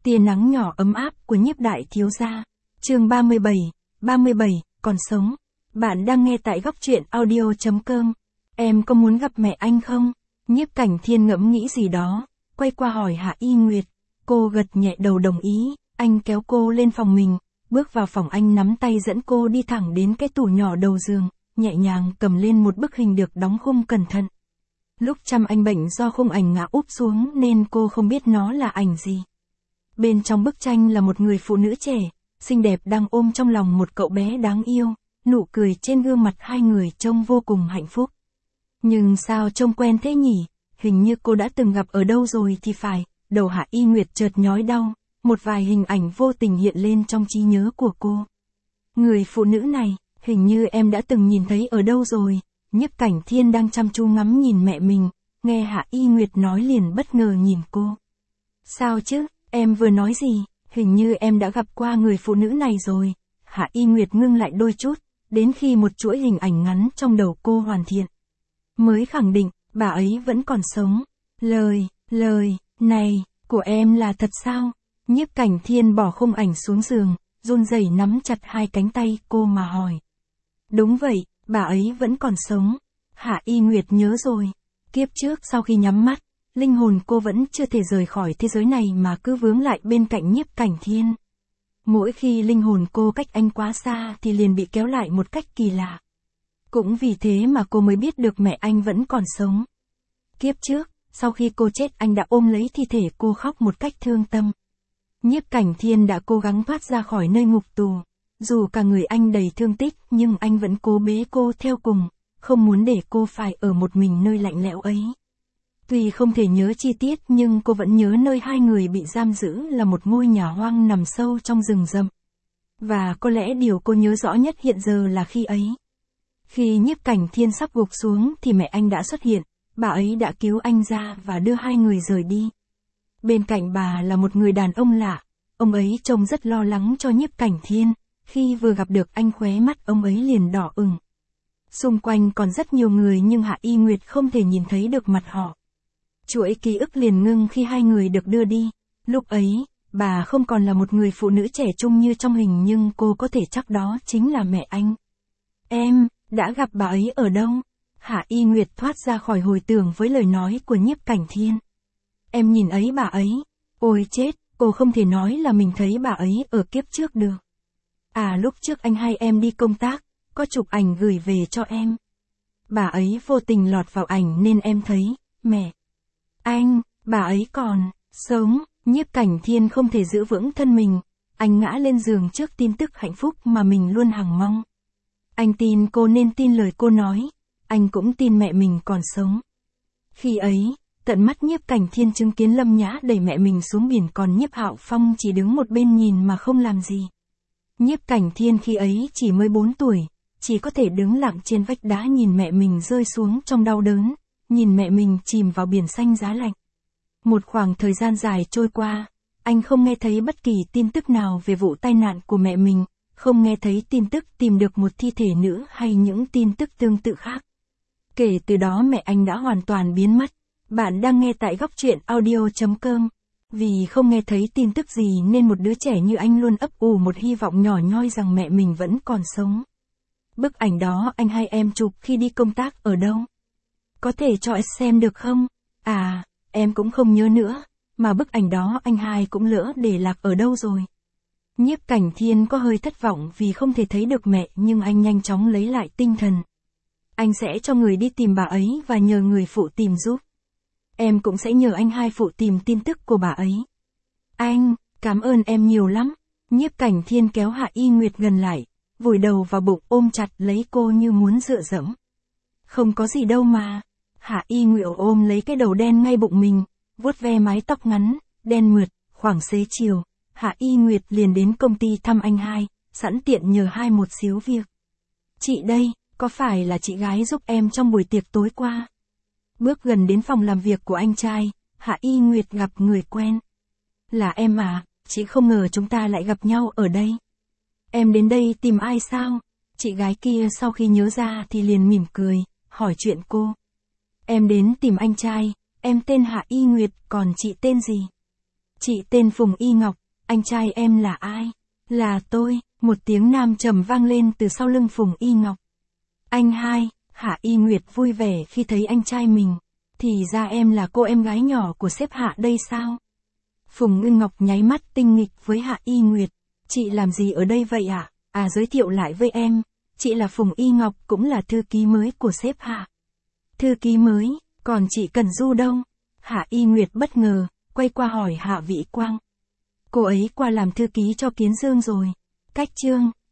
Tia nắng nhỏ ấm áp của Nhiếp đại thiếu gia. Chương 37, còn sống. Bạn đang nghe tại góc truyện audio.com. Em có muốn gặp mẹ anh không? Nhiếp Cảnh Thiên ngẫm nghĩ gì đó, quay qua hỏi Hạ Y Nguyệt. Cô gật nhẹ đầu đồng ý, anh kéo cô lên phòng mình, bước vào phòng anh nắm tay dẫn cô đi thẳng đến cái tủ nhỏ đầu giường, nhẹ nhàng cầm lên một bức hình được đóng khung cẩn thận. Lúc chăm anh bệnh do khung ảnh ngã úp xuống nên cô không biết nó là ảnh gì. Bên trong bức tranh là một người phụ nữ trẻ, xinh đẹp đang ôm trong lòng một cậu bé đáng yêu, nụ cười trên gương mặt hai người trông vô cùng hạnh phúc. Nhưng sao trông quen thế nhỉ, hình như cô đã từng gặp ở đâu rồi thì phải, đầu Hạ Y Nguyệt chợt nhói đau, một vài hình ảnh vô tình hiện lên trong trí nhớ của cô. Người phụ nữ này, hình như em đã từng nhìn thấy ở đâu rồi. Nhiếp Cảnh Thiên đang chăm chú ngắm nhìn mẹ mình, nghe Hạ Y Nguyệt nói liền bất ngờ nhìn cô. Sao chứ, em vừa nói gì, hình như em đã gặp qua người phụ nữ này rồi. Hạ Y Nguyệt ngưng lại đôi chút, đến khi một chuỗi hình ảnh ngắn trong đầu cô hoàn thiện, mới khẳng định, bà ấy vẫn còn sống. Lời này, của em là thật sao? Nhiếp Cảnh Thiên bỏ khung ảnh xuống giường, run rẩy nắm chặt hai cánh tay cô mà hỏi. Đúng vậy, bà ấy vẫn còn sống. Hạ Y Nguyệt nhớ rồi. Kiếp trước sau khi nhắm mắt, linh hồn cô vẫn chưa thể rời khỏi thế giới này mà cứ vướng lại bên cạnh Nhiếp Cảnh Thiên. Mỗi khi linh hồn cô cách anh quá xa thì liền bị kéo lại một cách kỳ lạ. Cũng vì thế mà cô mới biết được mẹ anh vẫn còn sống. Kiếp trước, sau khi cô chết anh đã ôm lấy thi thể cô khóc một cách thương tâm. Nhiếp Cảnh Thiên đã cố gắng thoát ra khỏi nơi ngục tù. Dù cả người anh đầy thương tích nhưng anh vẫn cố bế cô theo cùng, không muốn để cô phải ở một mình nơi lạnh lẽo ấy. Tuy không thể nhớ chi tiết nhưng cô vẫn nhớ nơi hai người bị giam giữ là một ngôi nhà hoang nằm sâu trong rừng rậm. Và có lẽ điều cô nhớ rõ nhất hiện giờ là khi ấy. Khi Nhiếp Cảnh Thiên sắp gục xuống thì mẹ anh đã xuất hiện, bà ấy đã cứu anh ra và đưa hai người rời đi. Bên cạnh bà là một người đàn ông lạ, ông ấy trông rất lo lắng cho Nhiếp Cảnh Thiên. Khi vừa gặp được anh khóe mắt ông ấy liền đỏ ửng. Xung quanh còn rất nhiều người nhưng Hạ Y Nguyệt không thể nhìn thấy được mặt họ. Chuỗi ký ức liền ngưng khi hai người được đưa đi. Lúc ấy, bà không còn là một người phụ nữ trẻ trung như trong hình nhưng cô có thể chắc đó chính là mẹ anh. Em, đã gặp bà ấy ở đâu? Hạ Y Nguyệt thoát ra khỏi hồi tưởng với lời nói của Nhiếp Cảnh Thiên. Em nhìn ấy bà ấy. Ôi chết, cô không thể nói là mình thấy bà ấy ở kiếp trước được. À lúc trước anh hai em đi công tác, có chụp ảnh gửi về cho em. Bà ấy vô tình lọt vào ảnh nên em thấy, mẹ. Anh, bà ấy còn, sống. Nhiếp Cảnh Thiên không thể giữ vững thân mình. Anh ngã lên giường trước tin tức hạnh phúc mà mình luôn hằng mong. Anh tin cô nên tin lời cô nói. Anh cũng tin mẹ mình còn sống. Khi ấy, tận mắt Nhiếp Cảnh Thiên chứng kiến Lâm Nhã đẩy mẹ mình xuống biển còn Nhiếp Hạo Phong chỉ đứng một bên nhìn mà không làm gì. Nhiếp Cảnh Thiên khi ấy chỉ mới 4 tuổi, chỉ có thể đứng lặng trên vách đá nhìn mẹ mình rơi xuống trong đau đớn, nhìn mẹ mình chìm vào biển xanh giá lạnh. Một khoảng thời gian dài trôi qua, anh không nghe thấy bất kỳ tin tức nào về vụ tai nạn của mẹ mình, không nghe thấy tin tức tìm được một thi thể nữ hay những tin tức tương tự khác. Kể từ đó mẹ anh đã hoàn toàn biến mất. Bạn đang nghe tại góc truyện audio.com. Vì không nghe thấy tin tức gì nên một đứa trẻ như anh luôn ấp ủ một hy vọng nhỏ nhoi rằng mẹ mình vẫn còn sống. Bức ảnh đó anh hai em chụp khi đi công tác ở đâu? Có thể cho em xem được không? À, em cũng không nhớ nữa, mà bức ảnh đó anh hai cũng lỡ để lạc ở đâu rồi. Nhiếp Cảnh Thiên có hơi thất vọng vì không thể thấy được mẹ nhưng anh nhanh chóng lấy lại tinh thần. Anh sẽ cho người đi tìm bà ấy và nhờ người phụ tìm giúp. Em cũng sẽ nhờ anh hai phụ tìm tin tức của bà ấy. Anh, cảm ơn em nhiều lắm. Nhiếp Cảnh Thiên kéo Hạ Y Nguyệt gần lại, vùi đầu vào bụng ôm chặt lấy cô như muốn dựa dẫm. Không có gì đâu mà. Hạ Y Nguyệt ôm lấy cái đầu đen ngay bụng mình, vuốt ve mái tóc ngắn, đen mượt, khoảng xế chiều. Hạ Y Nguyệt liền đến công ty thăm anh hai, sẵn tiện nhờ hai một xíu việc. Chị đây, có phải là chị gái giúp em trong buổi tiệc tối qua? Bước gần đến phòng làm việc của anh trai, Hạ Y Nguyệt gặp người quen. Là em à, chị không ngờ chúng ta lại gặp nhau ở đây. Em đến đây tìm ai sao? Chị gái kia sau khi nhớ ra thì liền mỉm cười, hỏi chuyện cô. Em đến tìm anh trai, em tên Hạ Y Nguyệt, còn chị tên gì? Chị tên Phùng Y Ngọc, anh trai em là ai? Là tôi, một tiếng nam trầm vang lên từ sau lưng Phùng Y Ngọc. Anh hai, Hạ Y Nguyệt vui vẻ khi thấy anh trai mình. Thì ra em là cô em gái nhỏ của sếp Hạ đây sao? Phùng Y Ngọc nháy mắt tinh nghịch với Hạ Y Nguyệt. Chị làm gì ở đây vậy ạ? À, giới thiệu lại với em, chị là Phùng Y Ngọc, cũng là thư ký mới của sếp Hạ. Thư ký mới, còn chị Cần Du đâu? Hạ Y Nguyệt bất ngờ, quay qua hỏi Hạ Vĩ Quang. Cô ấy qua làm thư ký cho Kiến Dương rồi. Cách Trương.